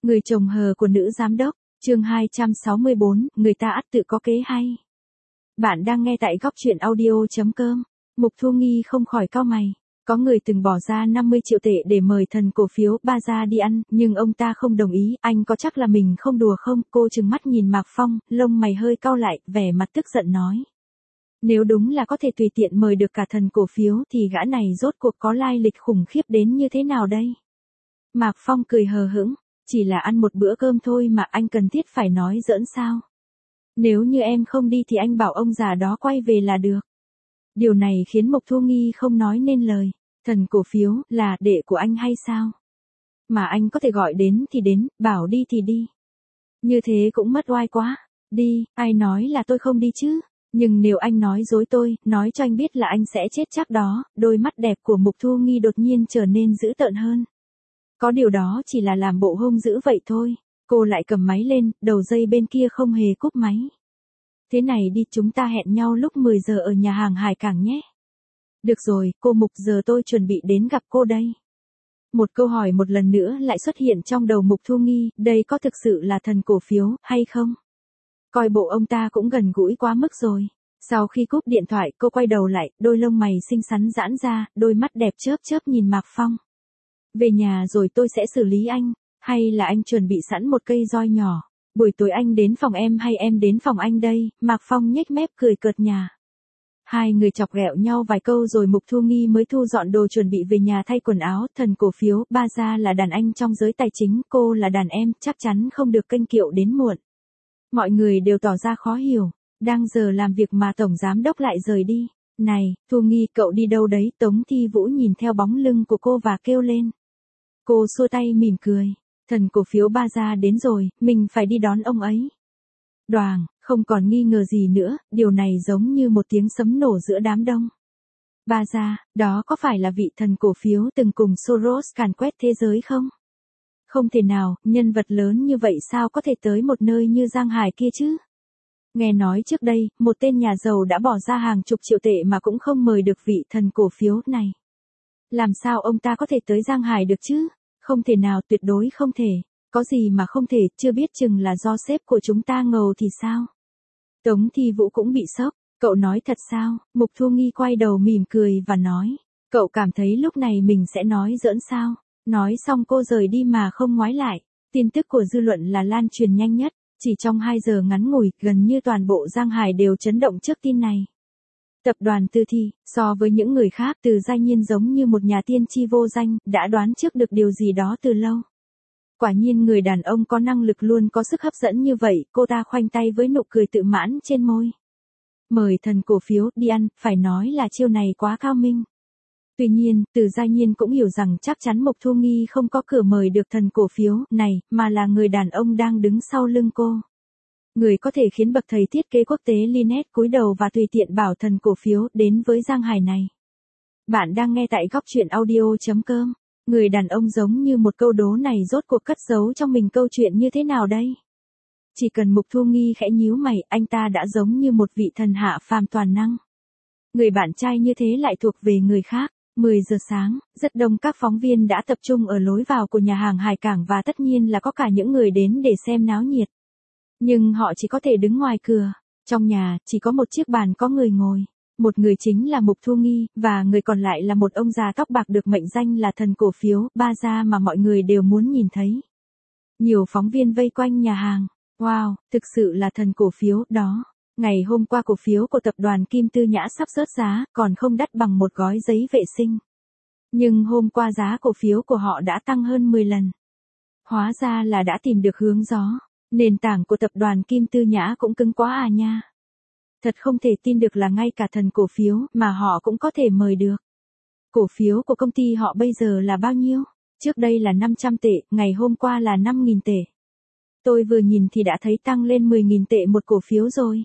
Người chồng hờ của nữ giám đốc, chương 264, người ta ắt tự có kế hay. Bạn đang nghe tại góc truyện audio.com. Mục Thu Nghi không khỏi cau mày. Có người từng bỏ ra 50 triệu tệ để mời thần cổ phiếu Baza đi ăn, nhưng ông ta không đồng ý. Anh có chắc là mình không đùa không? Cô trừng mắt nhìn Mạc Phong, lông mày hơi cau lại, vẻ mặt tức giận nói. Nếu đúng là có thể tùy tiện mời được cả thần cổ phiếu thì gã này rốt cuộc có lai lịch khủng khiếp đến như thế nào đây? Mạc Phong cười hờ hững. Chỉ là ăn một bữa cơm thôi mà anh cần thiết phải nói giỡn sao? Nếu như em không đi thì anh bảo ông già đó quay về là được. Điều này khiến Mục Thu Nghi không nói nên lời. Thần cổ phiếu là đệ của anh hay sao? Mà anh có thể gọi đến thì đến, bảo đi thì đi. Như thế cũng mất oai quá. Đi, ai nói là tôi không đi chứ? Nhưng nếu anh nói dối tôi, nói cho anh biết là anh sẽ chết chắc đó. Đôi mắt đẹp của Mục Thu Nghi đột nhiên trở nên dữ tợn hơn. Có điều đó chỉ là làm bộ hung dữ vậy thôi. Cô lại cầm máy lên, đầu dây bên kia không hề cúp máy. Thế này đi, chúng ta hẹn nhau lúc 10 giờ ở nhà hàng Hải Cảng nhé. Được rồi, cô Mục, giờ tôi chuẩn bị đến gặp cô đây. Một câu hỏi một lần nữa lại xuất hiện trong đầu Mục Thu Nghi, đây có thực sự là thần cổ phiếu, hay không? Coi bộ ông ta cũng gần gũi quá mức rồi. Sau khi cúp điện thoại, cô quay đầu lại, đôi lông mày xinh xắn giãn ra, đôi mắt đẹp chớp chớp nhìn Mạc Phong. Về nhà rồi tôi sẽ xử lý anh, hay là anh chuẩn bị sẵn một cây roi nhỏ, buổi tối anh đến phòng em hay em đến phòng anh đây? Mạc Phong nhếch mép cười cợt nhả. Hai người chọc ghẹo nhau vài câu rồi Mục Thu Nghi mới thu dọn đồ chuẩn bị về nhà thay quần áo. Thần cổ phiếu Baza là đàn anh trong giới tài chính, cô là đàn em, chắc chắn không được kênh kiệu đến muộn. Mọi người đều tỏ ra khó hiểu, đang giờ làm việc mà tổng giám đốc lại rời đi. Này, Thu Nghi, cậu đi đâu đấy? Tống Thi Vũ nhìn theo bóng lưng của cô và kêu lên. Cô xua tay mỉm cười. Thần cổ phiếu Baza đến rồi, mình phải đi đón ông ấy. Đoàng, không còn nghi ngờ gì nữa, điều này giống như một tiếng sấm nổ giữa đám đông. Baza, đó có phải là vị thần cổ phiếu từng cùng Soros càn quét thế giới không? Không thể nào, nhân vật lớn như vậy sao có thể tới một nơi như Giang Hải kia chứ? Nghe nói trước đây, một tên nhà giàu đã bỏ ra hàng chục triệu tệ mà cũng không mời được vị thần cổ phiếu này. Làm sao ông ta có thể tới Giang Hải được chứ? Không thể nào, tuyệt đối không thể. Có gì mà không thể, chưa biết chừng là do sếp của chúng ta ngầu thì sao? Tống Thi Vũ cũng bị sốc. Cậu nói thật sao? Mục Thu Nghi quay đầu mỉm cười và nói. Cậu cảm thấy lúc này mình sẽ nói giỡn sao? Nói xong cô rời đi mà không ngoái lại. Tin tức của dư luận là lan truyền nhanh nhất. Chỉ trong 2 giờ ngắn ngủi, gần như toàn bộ Giang Hải đều chấn động trước tin này. Tập đoàn Tư Thi, so với những người khác, Từ Gia Nhiên giống như một nhà tiên tri vô danh, đã đoán trước được điều gì đó từ lâu. Quả nhiên người đàn ông có năng lực luôn có sức hấp dẫn như vậy, cô ta khoanh tay với nụ cười tự mãn trên môi. Mời thần cổ phiếu đi ăn, phải nói là chiêu này quá cao minh. Tuy nhiên, Từ Gia Nhiên cũng hiểu rằng chắc chắn Mục Thu Nghi không có cửa mời được thần cổ phiếu này, mà là người đàn ông đang đứng sau lưng cô. Người có thể khiến bậc thầy thiết kế quốc tế Linet cúi đầu và tùy tiện bảo thần cổ phiếu đến với Giang Hải này. Bạn đang nghe tại góc truyện audio.com. Người đàn ông giống như một câu đố này rốt cuộc cất giấu trong mình câu chuyện như thế nào đây? Chỉ cần Mục Thu Nghi khẽ nhíu mày, anh ta đã giống như một vị thần hạ phàm toàn năng. Người bạn trai như thế lại thuộc về người khác. 10 giờ sáng, rất đông các phóng viên đã tập trung ở lối vào của nhà hàng Hải Cảng và tất nhiên là có cả những người đến để xem náo nhiệt. Nhưng họ chỉ có thể đứng ngoài cửa. Trong nhà, chỉ có một chiếc bàn có người ngồi. Một người chính là Mục Thu Nghi, và người còn lại là một ông già tóc bạc được mệnh danh là thần cổ phiếu Baza mà mọi người đều muốn nhìn thấy. Nhiều phóng viên vây quanh nhà hàng. Wow, thực sự là thần cổ phiếu đó. Ngày hôm qua cổ phiếu của tập đoàn Kim Tư Nhã sắp rớt giá, còn không đắt bằng một gói giấy vệ sinh. Nhưng hôm qua giá cổ phiếu của họ đã tăng hơn 10 lần. Hóa ra là đã tìm được hướng gió. Nền tảng của tập đoàn Kim Tư Nhã cũng cứng quá à nha. Thật không thể tin được là ngay cả thần cổ phiếu mà họ cũng có thể mời được. Cổ phiếu của công ty họ bây giờ là bao nhiêu? Trước đây là 500 tệ, ngày hôm qua là 5.000 tệ. Tôi vừa nhìn thì đã thấy tăng lên 10.000 tệ một cổ phiếu rồi.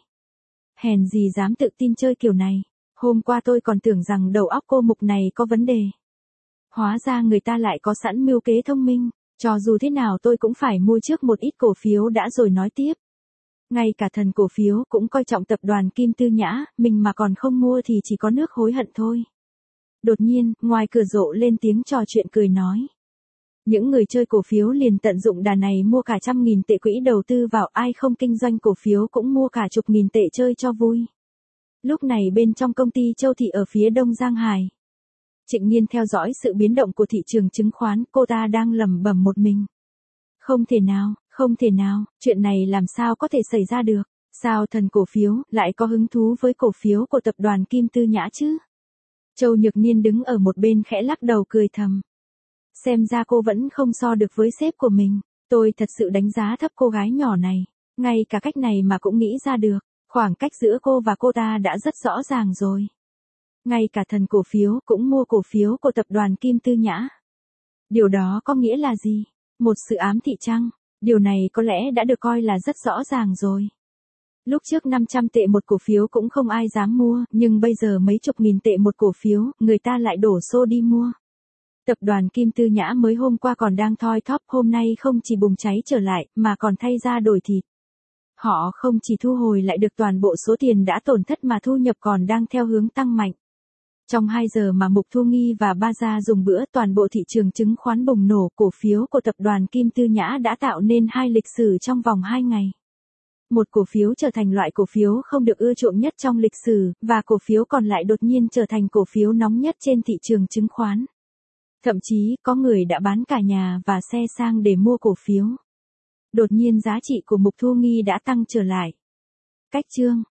Hèn gì dám tự tin chơi kiểu này. Hôm qua tôi còn tưởng rằng đầu óc cô Mục này có vấn đề. Hóa ra người ta lại có sẵn mưu kế thông minh. Cho dù thế nào tôi cũng phải mua trước một ít cổ phiếu đã rồi nói tiếp. Ngay cả thần cổ phiếu cũng coi trọng tập đoàn Kim Tư Nhã, mình mà còn không mua thì chỉ có nước hối hận thôi. Đột nhiên, ngoài cửa rộ lên tiếng trò chuyện cười nói. Những người chơi cổ phiếu liền tận dụng đà này mua cả 100.000 tệ quỹ đầu tư vào, ai không kinh doanh cổ phiếu cũng mua cả chục nghìn tệ chơi cho vui. Lúc này bên trong công ty Châu Thị ở phía đông Giang Hải, Trịnh Nghiên theo dõi sự biến động của thị trường chứng khoán, cô ta đang lẩm bẩm một mình. Không thể nào, chuyện này làm sao có thể xảy ra được, sao thần cổ phiếu lại có hứng thú với cổ phiếu của tập đoàn Kim Tư Nhã chứ? Châu Nhược Niên đứng ở một bên khẽ lắc đầu cười thầm. Xem ra cô vẫn không so được với sếp của mình, tôi thật sự đánh giá thấp cô gái nhỏ này, ngay cả cách này mà cũng nghĩ ra được, khoảng cách giữa cô và cô ta đã rất rõ ràng rồi. Ngay cả thần cổ phiếu cũng mua cổ phiếu của tập đoàn Kim Tư Nhã. Điều đó có nghĩa là gì? Một sự ám thị chăng? Điều này có lẽ đã được coi là rất rõ ràng rồi. Lúc trước 500 tệ một cổ phiếu cũng không ai dám mua, nhưng bây giờ mấy chục nghìn tệ một cổ phiếu, người ta lại đổ xô đi mua. Tập đoàn Kim Tư Nhã mới hôm qua còn đang thoi thóp, hôm nay không chỉ bùng cháy trở lại, mà còn thay ra đổi thịt. Họ không chỉ thu hồi lại được toàn bộ số tiền đã tổn thất mà thu nhập còn đang theo hướng tăng mạnh. Trong 2 giờ mà Mục Thu Nghi và Ba Gia dùng bữa, toàn bộ thị trường chứng khoán bùng nổ, cổ phiếu của tập đoàn Kim Tư Nhã đã tạo nên hai lịch sử trong vòng 2 ngày. Một cổ phiếu trở thành loại cổ phiếu không được ưa chuộng nhất trong lịch sử, và cổ phiếu còn lại đột nhiên trở thành cổ phiếu nóng nhất trên thị trường chứng khoán. Thậm chí, có người đã bán cả nhà và xe sang để mua cổ phiếu. Đột nhiên giá trị của Mục Thu Nghi đã tăng trở lại. Cách chương